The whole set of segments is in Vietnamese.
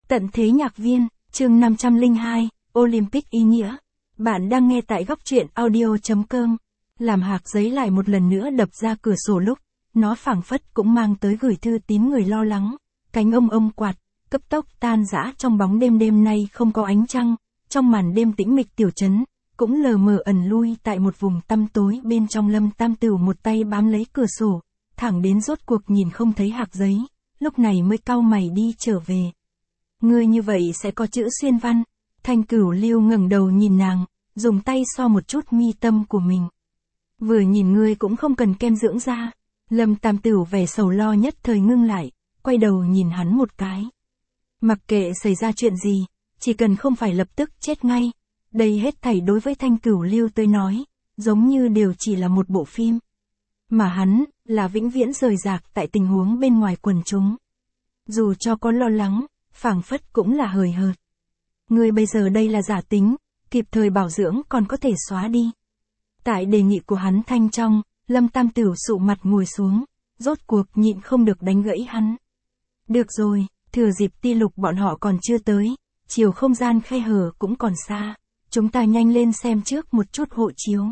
Tận thế nhạc viên, chương 502, Olympic ý nghĩa. Bạn đang nghe tại góc truyện audio.com. Làm hạc giấy lại một lần nữa đập ra cửa sổ lúc, nó phảng phất cũng mang tới gửi thư tín người lo lắng. Cánh ông quạt, cấp tốc tan rã trong bóng đêm đêm nay không có ánh trăng, trong màn đêm tĩnh mịch tiểu trấn, cũng lờ mờ ẩn lui tại một vùng tăm tối bên trong. Lâm Tam Tửu một tay bám lấy cửa sổ, thẳng đến rốt cuộc nhìn không thấy hạc giấy, lúc này mới cau mày đi trở về. Ngươi như vậy sẽ có chữ xuyên văn. Thanh Cửu Lưu ngẩng đầu nhìn nàng, dùng tay so một chút mi tâm của mình. Vừa nhìn ngươi cũng không cần kem dưỡng da. Lâm Tam Tửu vẻ sầu lo nhất thời ngưng lại, quay đầu nhìn hắn một cái. Mặc kệ xảy ra chuyện gì, chỉ cần không phải lập tức chết ngay. Đây hết thảy đối với Thanh Cửu Lưu tới nói, giống như đều chỉ là một bộ phim. Mà hắn, là vĩnh viễn rời rạc tại tình huống bên ngoài quần chúng. Dù cho có lo lắng, phảng phất cũng là hời hợt. Ngươi bây giờ đây là giả tính, kịp thời bảo dưỡng còn có thể xóa đi. Tại đề nghị của hắn thanh trong, Lâm Tam Tửu sụ mặt ngồi xuống, rốt cuộc nhịn không được đánh gãy hắn. Được rồi, thừa dịp Ti Lục bọn họ còn chưa tới, chiều không gian khe hở cũng còn xa, chúng ta nhanh lên xem trước một chút hộ chiếu.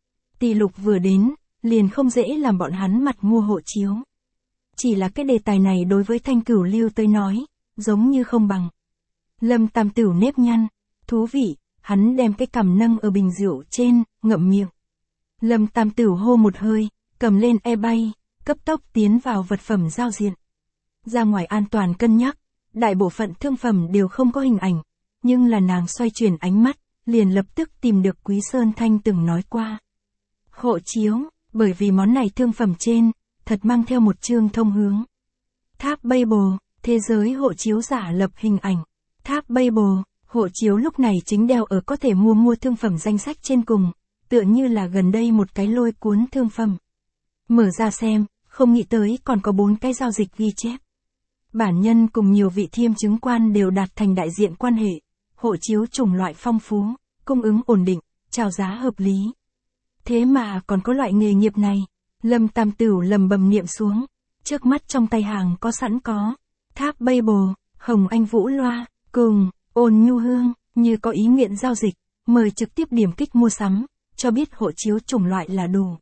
Ti Lục vừa đến, liền không dễ làm bọn hắn mặt mua hộ chiếu. Chỉ là cái đề tài này đối với Thanh Cửu Lưu tới nói, giống như không bằng. Lâm Tam Tửu nếp nhăn, thú vị, hắn đem cái cằm nâng ở bình rượu trên, ngậm miệng. Lâm Tam Tửu hô một hơi, cầm lên e-bay, cấp tốc tiến vào vật phẩm giao diện. Ra ngoài an toàn cân nhắc, đại bộ phận thương phẩm đều không có hình ảnh, nhưng là nàng xoay chuyển ánh mắt, liền lập tức tìm được Quý Sơn Thanh từng nói qua. Hộ chiếu, bởi vì món này thương phẩm trên, thật mang theo một chương thông hướng. Tháp Babel, thế giới hộ chiếu giả lập hình ảnh. Tháp Babel, hộ chiếu lúc này chính đeo ở có thể mua thương phẩm danh sách trên cùng, tựa như là gần đây một cái lôi cuốn thương phẩm. Mở ra xem, không nghĩ tới còn có 4 cái giao dịch ghi chép. Bản nhân cùng nhiều vị thiêm chứng quan đều đạt thành đại diện quan hệ, hộ chiếu chủng loại phong phú, cung ứng ổn định, chào giá hợp lý. Thế mà còn có loại nghề nghiệp này, Lâm Tam Tửu lầm bầm niệm xuống, trước mắt trong tay hàng có sẵn có, Tháp Babel, Hồng Anh Vũ Loa, cùng, Ôn Nhu Hương, như có ý nguyện giao dịch, mời trực tiếp điểm kích mua sắm, cho biết hộ chiếu chủng loại là đủ.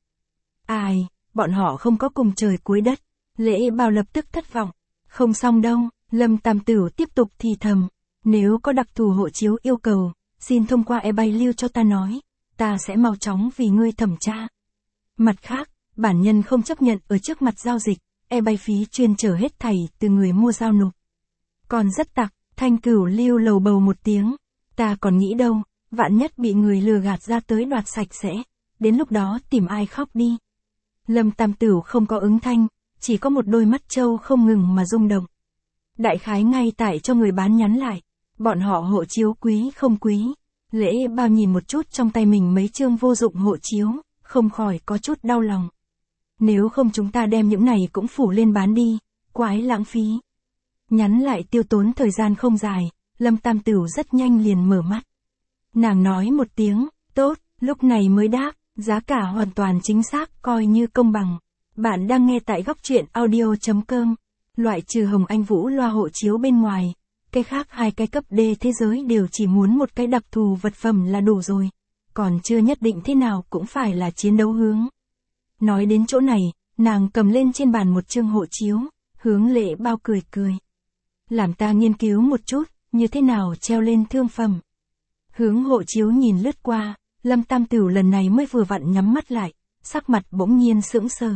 Ai, bọn họ không có cùng trời cuối đất, Lễ Bao lập tức thất vọng, không xong đâu, Lâm Tam Tửu tiếp tục thì thầm, nếu có đặc thù hộ chiếu yêu cầu, xin thông qua e-bay lưu cho ta nói, ta sẽ mau chóng vì ngươi thẩm tra. Mặt khác, bản nhân không chấp nhận ở trước mặt giao dịch, e-bay phí chuyên chở hết thảy từ người mua giao nộp. Còn rất tặc, Thanh Cửu Lưu lầu bầu một tiếng, ta còn nghĩ đâu, vạn nhất bị người lừa gạt ra tới đoạt sạch sẽ, đến lúc đó tìm ai khóc đi. Lâm Tam Tửu không có ứng thanh, chỉ có một đôi mắt trâu không ngừng mà rung động. Đại khái ngay tại cho người bán nhắn lại, bọn họ hộ chiếu quý không quý. Lễ Bao nhìn một chút trong tay mình mấy chương vô dụng hộ chiếu, không khỏi có chút đau lòng. Nếu không chúng ta đem những này cũng phủ lên bán đi, quái lãng phí. Nhắn lại tiêu tốn thời gian không dài, Lâm Tam Tửu rất nhanh liền mở mắt. Nàng nói một tiếng, tốt, lúc này mới đáp, giá cả hoàn toàn chính xác coi như công bằng. Bạn đang nghe tại góc truyện audio.com, loại trừ Hồng Anh Vũ Loa hộ chiếu bên ngoài, cái khác 2 cái cấp D thế giới đều chỉ muốn một cái đặc thù vật phẩm là đủ rồi, còn chưa nhất định thế nào cũng phải là chiến đấu hướng. Nói đến chỗ này, nàng cầm lên trên bàn một chương hộ chiếu, hướng Lễ Bao cười cười. Làm ta nghiên cứu một chút, như thế nào treo lên thương phẩm. Hướng hộ chiếu nhìn lướt qua, Lâm Tam Tửu lần này mới vừa vặn nhắm mắt lại, sắc mặt bỗng nhiên sững sờ.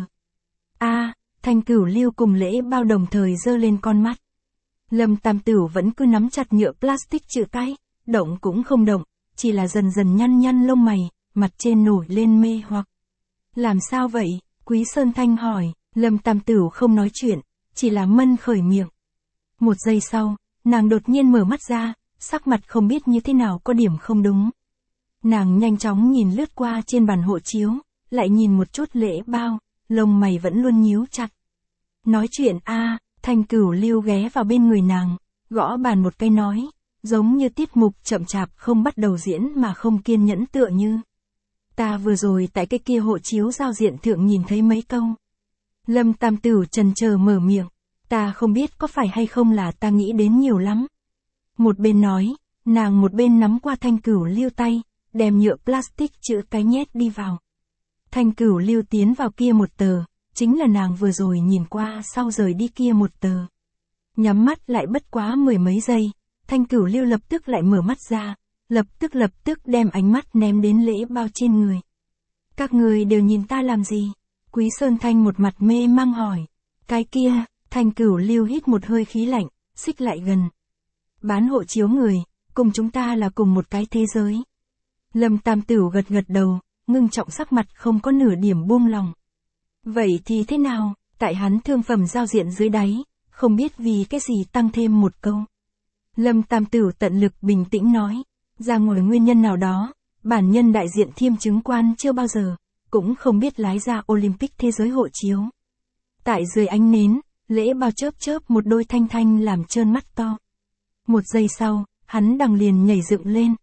Thanh Cửu Lưu cùng Lễ Bao đồng thời giơ lên con mắt. Lâm Tam Tửu vẫn cứ nắm chặt nhựa plastic chữ cái, động cũng không động, chỉ là dần dần nhăn lông mày, mặt trên nổi lên mê hoặc. Làm sao vậy? Quý Sơn Thanh hỏi, Lâm Tam Tửu không nói chuyện, chỉ là mân khởi miệng. Một giây sau, nàng đột nhiên mở mắt ra, sắc mặt không biết như thế nào có điểm không đúng. Nàng nhanh chóng nhìn lướt qua trên bàn hộ chiếu, lại nhìn một chút Lễ Bao, lông mày vẫn luôn nhíu chặt. Nói chuyện Thanh Cửu Lưu ghé vào bên người nàng, gõ bàn một cái nói, giống như tiết mục chậm chạp không bắt đầu diễn mà không kiên nhẫn tựa như. Ta vừa rồi tại cái kia hộ chiếu giao diện thượng nhìn thấy mấy câu. Lâm Tam Tửu chần chờ mở miệng, ta không biết có phải hay không là ta nghĩ đến nhiều lắm. Một bên nói, nàng một bên nắm qua Thanh Cửu Lưu tay, đem nhựa plastic chữ cái nhét đi vào. Thanh Cửu Lưu tiến vào kia một tờ, chính là nàng vừa rồi nhìn qua sau rời đi kia một tờ. Nhắm mắt lại bất quá mười mấy giây, Thanh Cửu Lưu lập tức lại mở mắt ra, lập tức đem ánh mắt ném đến Lễ Bao trên người. Các người đều nhìn ta làm gì? Quý Sơn Thanh một mặt mê mang hỏi. Cái kia, Thanh Cửu Lưu hít một hơi khí lạnh, xích lại gần. Bán hộ chiếu người, cùng chúng ta là cùng một cái thế giới. Lâm Tam Tửu gật gật đầu, ngưng trọng sắc mặt không có nửa điểm buông lòng. Vậy thì thế nào, tại hắn thương phẩm giao diện dưới đáy, không biết vì cái gì tăng thêm một câu. Lâm Tam Tửu tận lực bình tĩnh nói, ra ngoài nguyên nhân nào đó, bản nhân đại diện Thiêm chứng quan chưa bao giờ, cũng không biết lái ra Olympic thế giới hộ chiếu. Tại dưới ánh nến, Lễ Bao chớp một đôi thanh thanh làm trơn mắt to. Một giây sau, hắn đằng liền nhảy dựng lên.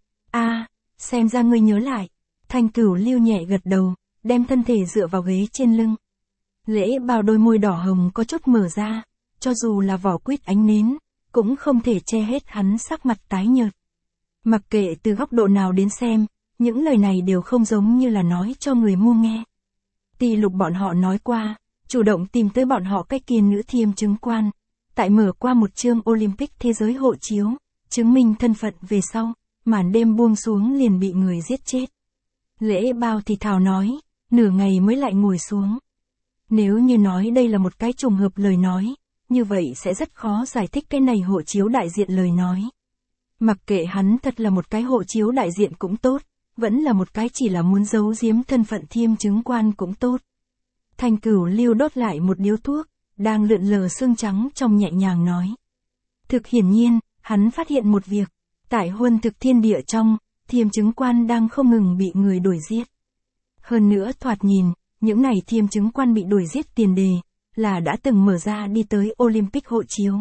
Xem ra ngươi nhớ lại. Thanh Cửu Lưu nhẹ gật đầu, đem thân thể dựa vào ghế trên lưng. Lễ Bao đôi môi đỏ hồng có chút mở ra, cho dù là vỏ quýt ánh nến, cũng không thể che hết hắn sắc mặt tái nhợt. Mặc kệ từ góc độ nào đến xem, những lời này đều không giống như là nói cho người ngu nghe. Tỷ Lục bọn họ nói qua, chủ động tìm tới bọn họ cái kia nữ Thiêm chứng quan, tại mở qua một chương Olympic thế giới hộ chiếu, chứng minh thân phận về sau, màn đêm buông xuống liền bị người giết chết. Lễ Bao thì thào nói, nửa ngày mới lại ngồi xuống. Nếu như nói đây là một cái trùng hợp lời nói, như vậy sẽ rất khó giải thích cái này hộ chiếu đại diện lời nói. Mặc kệ hắn thật là một cái hộ chiếu đại diện cũng tốt, vẫn là một cái chỉ là muốn giấu giếm thân phận Thiêm chứng quan cũng tốt. Thanh Cửu Lưu đốt lại một điếu thuốc, đang lượn lờ xương trắng trong nhẹ nhàng nói. Thực hiển nhiên, hắn phát hiện một việc, tại Huân Thực Thiên Địa trong, Thiêm chứng quan đang không ngừng bị người đuổi giết. Hơn nữa thoạt nhìn, những này Thiêm chứng quan bị đuổi giết tiền đề, là đã từng mở ra đi tới Olympic hộ chiếu.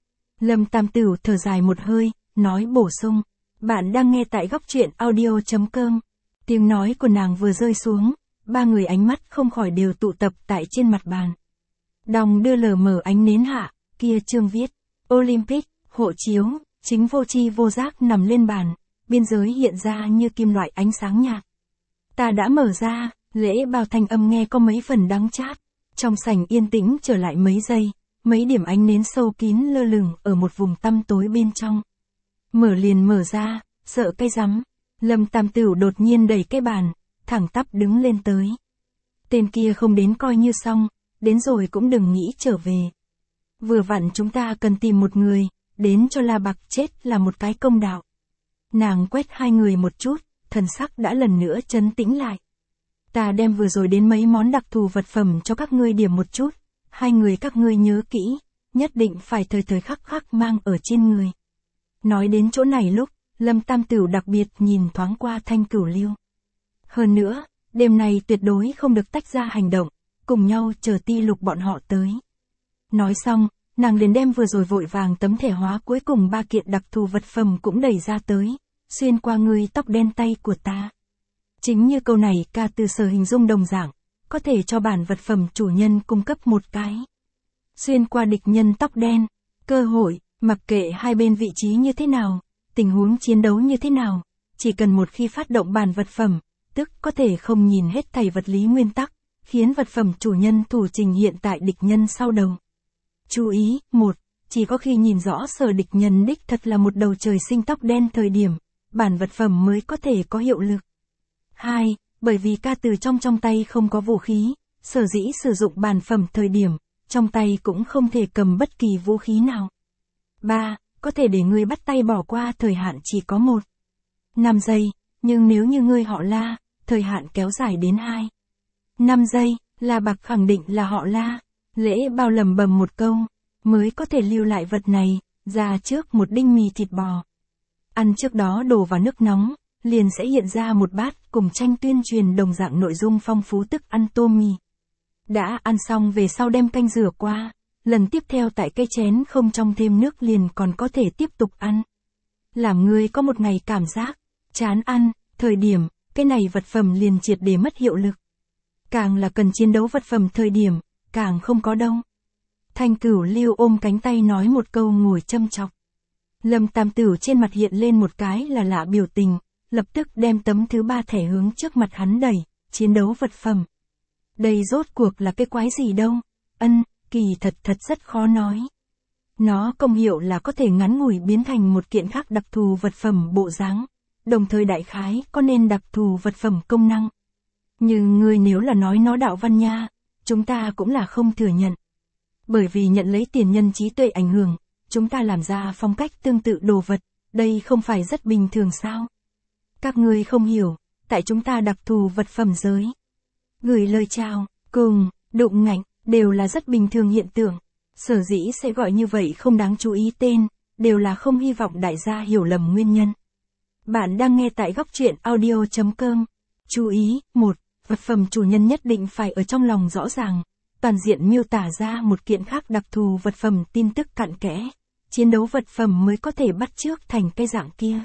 Lâm Tam Tửu thở dài một hơi, nói bổ sung, bạn đang nghe tại góc truyện audio.com. Tiếng nói của nàng vừa rơi xuống, ba người ánh mắt không khỏi đều tụ tập tại trên mặt bàn. Đong đưa lờ mờ ánh nến hạ, kia chương viết, Olympic, hộ chiếu, chính vô tri vô giác nằm lên bàn, biên giới hiện ra như kim loại ánh sáng nhạt. Ta đã mở ra, Lễ Bao thanh âm nghe có mấy phần đắng chát, trong sảnh yên tĩnh trở lại mấy giây, mấy điểm ánh nến sâu kín lơ lửng ở một vùng tăm tối bên trong. Mở liền mở ra, sợ cái rắm. Lâm Tam Tửu đột nhiên đẩy cái bàn, thẳng tắp đứng lên tới. Tên kia không đến coi như xong, đến rồi cũng đừng nghĩ trở về. Vừa vặn chúng ta cần tìm một người, đến cho La Bạc chết là một cái công đạo. Nàng quét hai người một chút, thần sắc đã lần nữa trấn tĩnh lại. Ta đem vừa rồi đến mấy món đặc thù vật phẩm cho các ngươi điểm một chút, hai người các ngươi nhớ kỹ, nhất định phải thời thời khắc khắc mang ở trên người. Nói đến chỗ này lúc, Lâm Tam Tửu đặc biệt nhìn thoáng qua Thanh Cửu Lưu. Hơn nữa, đêm này tuyệt đối không được tách ra hành động, cùng nhau chờ Ti Lục bọn họ tới. Nói xong, nàng liền đem vừa rồi vội vàng tấm thẻ hóa cuối cùng 3 kiện đặc thù vật phẩm cũng đẩy ra tới, xuyên qua người tóc đen tay của ta. Chính như câu này ca từ sở hình dung đồng dạng, có thể cho bản vật phẩm chủ nhân cung cấp một cái. Xuyên qua địch nhân tóc đen, cơ hội, mặc kệ hai bên vị trí như thế nào, tình huống chiến đấu như thế nào, chỉ cần một khi phát động bản vật phẩm, tức có thể không nhìn hết thảy vật lý nguyên tắc, khiến vật phẩm chủ nhân thủ trình hiện tại địch nhân sau đầu. Chú ý, 1. Chỉ có khi nhìn rõ sở địch nhân đích thật là một đầu trời sinh tóc đen thời điểm, bản vật phẩm mới có thể có hiệu lực. 2. Bởi vì ca từ trong tay không có vũ khí, sở dĩ sử dụng bản phẩm thời điểm, trong tay cũng không thể cầm bất kỳ vũ khí nào. 3. Có thể để ngươi bắt tay bỏ qua thời hạn chỉ có 5 giây, nhưng nếu như ngươi họ La, thời hạn kéo dài đến 5 giây, La Bạc khẳng định là họ La. Lễ Bao lẩm bẩm một câu, mới có thể lưu lại vật này, ra trước một đinh mì thịt bò. Ăn trước đó đổ vào nước nóng, liền sẽ hiện ra một bát cùng tranh tuyên truyền đồng dạng nội dung phong phú thức ăn tôm mì. Đã ăn xong về sau đem canh rửa qua, lần tiếp theo tại cái chén không trong thêm nước liền còn có thể tiếp tục ăn. Làm người có một ngày cảm giác chán ăn, thời điểm, cái này vật phẩm liền triệt để mất hiệu lực. Càng là cần chiến đấu vật phẩm thời điểm, càng không có đâu. Thanh Cửu Lưu ôm cánh tay nói một câu ngồi châm chọc. Lâm Tam Tửu trên mặt hiện lên một cái là lạ biểu tình, lập tức đem tấm thứ 3 thẻ hướng trước mặt hắn đẩy, chiến đấu vật phẩm. Đây rốt cuộc là cái quái gì đâu, kỳ thật rất khó nói. Nó công hiệu là có thể ngắn ngủi biến thành một kiện khác đặc thù vật phẩm bộ dáng, đồng thời đại khái có nên đặc thù vật phẩm công năng. Nhưng ngươi nếu là nói nó đạo văn nha, chúng ta cũng là không thừa nhận. Bởi vì nhận lấy tiền nhân trí tuệ ảnh hưởng, chúng ta làm ra phong cách tương tự đồ vật, đây không phải rất bình thường sao? Các ngươi không hiểu, tại chúng ta đặc thù vật phẩm giới. Gửi lời chào, cùng, đụng ngạnh, đều là rất bình thường hiện tượng. Sở dĩ sẽ gọi như vậy không đáng chú ý tên, đều là không hy vọng đại gia hiểu lầm nguyên nhân. Bạn đang nghe tại góc truyện audio.com. Chú ý, 1. Vật phẩm chủ nhân nhất định phải ở trong lòng rõ ràng, toàn diện miêu tả ra một kiện khác đặc thù vật phẩm tin tức cặn kẽ. Chiến đấu vật phẩm mới có thể bắt chước thành cái dạng kia.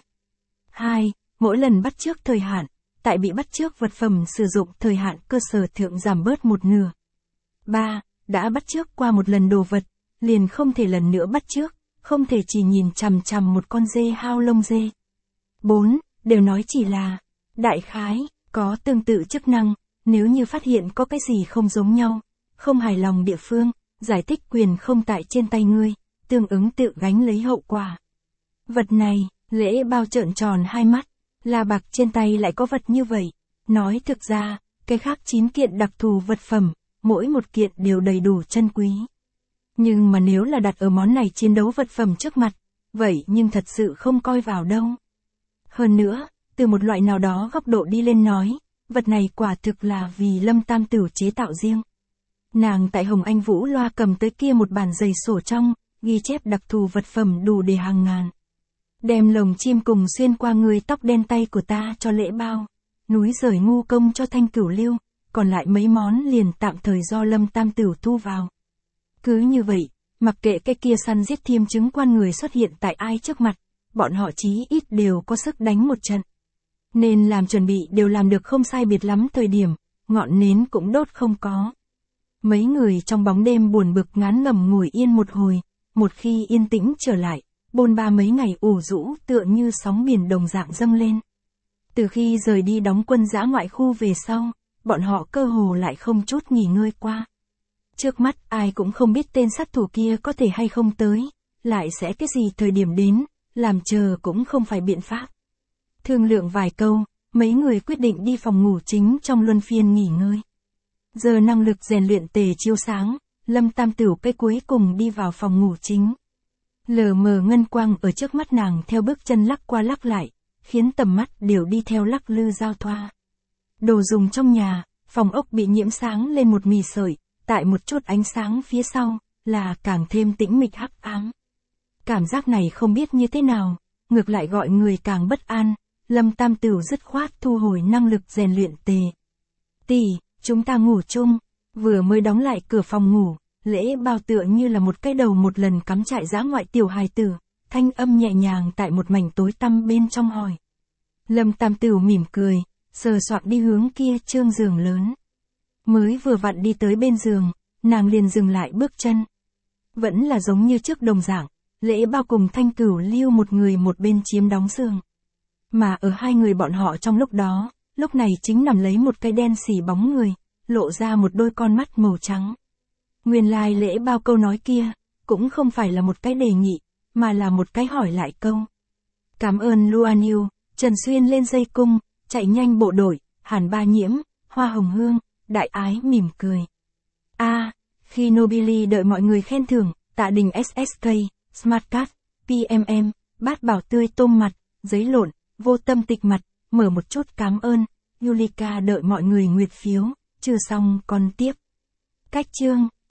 2. Mỗi lần bắt chước thời hạn, tại bị bắt chước vật phẩm sử dụng thời hạn cơ sở thượng giảm bớt một nửa. 3. Đã bắt chước qua một lần đồ vật, liền không thể lần nữa bắt chước, không thể chỉ nhìn chằm chằm một con dê hao lông dê. 4. Đều nói chỉ là, đại khái, có tương tự chức năng, nếu như phát hiện có cái gì không giống nhau, không hài lòng địa phương, giải thích quyền không tại trên tay ngươi, tương ứng tự gánh lấy hậu quả. Vật này, Lễ Bao trợn tròn hai mắt, là bạc trên tay lại có vật như vậy. Nói thực ra, cái khác 9 kiện đặc thù vật phẩm, mỗi một kiện đều đầy đủ chân quý. Nhưng mà nếu là đặt ở món này chiến đấu vật phẩm trước mặt, vậy nhưng thật sự không coi vào đâu. Hơn nữa, từ một loại nào đó góc độ đi lên nói, vật này quả thực là vì Lâm Tam Tửu chế tạo riêng. Nàng tại Hồng Anh Vũ Loa cầm tới kia một bản dày sổ trong, ghi chép đặc thù vật phẩm đủ để hàng ngàn. Đem lồng chim cùng xuyên qua người tóc đen tay của ta cho Lễ Bao, núi rời ngu công cho Thanh Cửu Lưu, còn lại mấy món liền tạm thời do Lâm Tam Tửu thu vào. Cứ như vậy, mặc kệ cái kia săn giết thiêm chứng quan người xuất hiện tại ai trước mặt, bọn họ chí ít đều có sức đánh một trận. Nên làm chuẩn bị đều làm được không sai biệt lắm thời điểm, ngọn nến cũng đốt không có. Mấy người trong bóng đêm buồn bực ngán ngẩm ngồi yên một hồi, một khi yên tĩnh trở lại, bôn ba mấy ngày ủ rũ tựa như sóng biển đồng dạng dâng lên. Từ khi rời đi đóng quân dã ngoại khu về sau, bọn họ cơ hồ lại không chút nghỉ ngơi qua. Trước mắt ai cũng không biết tên sát thủ kia có thể hay không tới, lại sẽ cái gì thời điểm đến, làm chờ cũng không phải biện pháp. Thương lượng vài câu, mấy người quyết định đi phòng ngủ chính trong luân phiên nghỉ ngơi. Giờ năng lực rèn luyện tề chiếu sáng, Lâm Tam Tửu cái cuối cùng đi vào phòng ngủ chính. Lờ mờ ngân quang ở trước mắt nàng theo bước chân lắc qua lắc lại, khiến tầm mắt đều đi theo lắc lư giao thoa. Đồ dùng trong nhà, phòng ốc bị nhiễm sáng lên một mì sợi, tại một chút ánh sáng phía sau, là càng thêm tĩnh mịch hắc ám. Cảm giác này không biết như thế nào, ngược lại gọi người càng bất an. Lâm Tam Tửu dứt khoát thu hồi năng lực rèn luyện tề. Tỷ, chúng ta ngủ chung. Vừa mới đóng lại cửa phòng ngủ, Lễ Bao tựa như là một cái đầu một lần cắm trại dã ngoại tiểu hài tử, thanh âm nhẹ nhàng tại một mảnh tối tăm bên trong hỏi. Lâm Tam Tửu mỉm cười, sờ soạng đi hướng kia trương giường lớn. Mới vừa vặn đi tới bên giường, nàng liền dừng lại bước chân. Vẫn là giống như trước đồng dạng, Lễ Bao cùng Thanh Cửu Lưu một người một bên chiếm đóng giường. Mà ở hai người bọn họ trong lúc đó, lúc này chính nằm lấy một cái đen xỉ bóng người, lộ ra một đôi con mắt màu trắng. Nguyên lai Lễ Bao câu nói kia, cũng không phải là một cái đề nghị, mà là một cái hỏi lại câu. Cảm ơn Luan Yêu, Trần Xuyên lên dây cung, chạy nhanh bộ đội, Hàn Ba Nhiễm, Hoa Hồng Hương, Đại Ái mỉm cười. Khi Nobili đợi mọi người khen thưởng, Tạ Đình SSK, Smartcard, PMM, bát bảo tươi tôm mặt, giấy lộn, vô tâm tịch mặt, mở một chút cảm ơn, Yulika đợi mọi người nguyệt phiếu, chưa xong còn tiếp. Cách chương.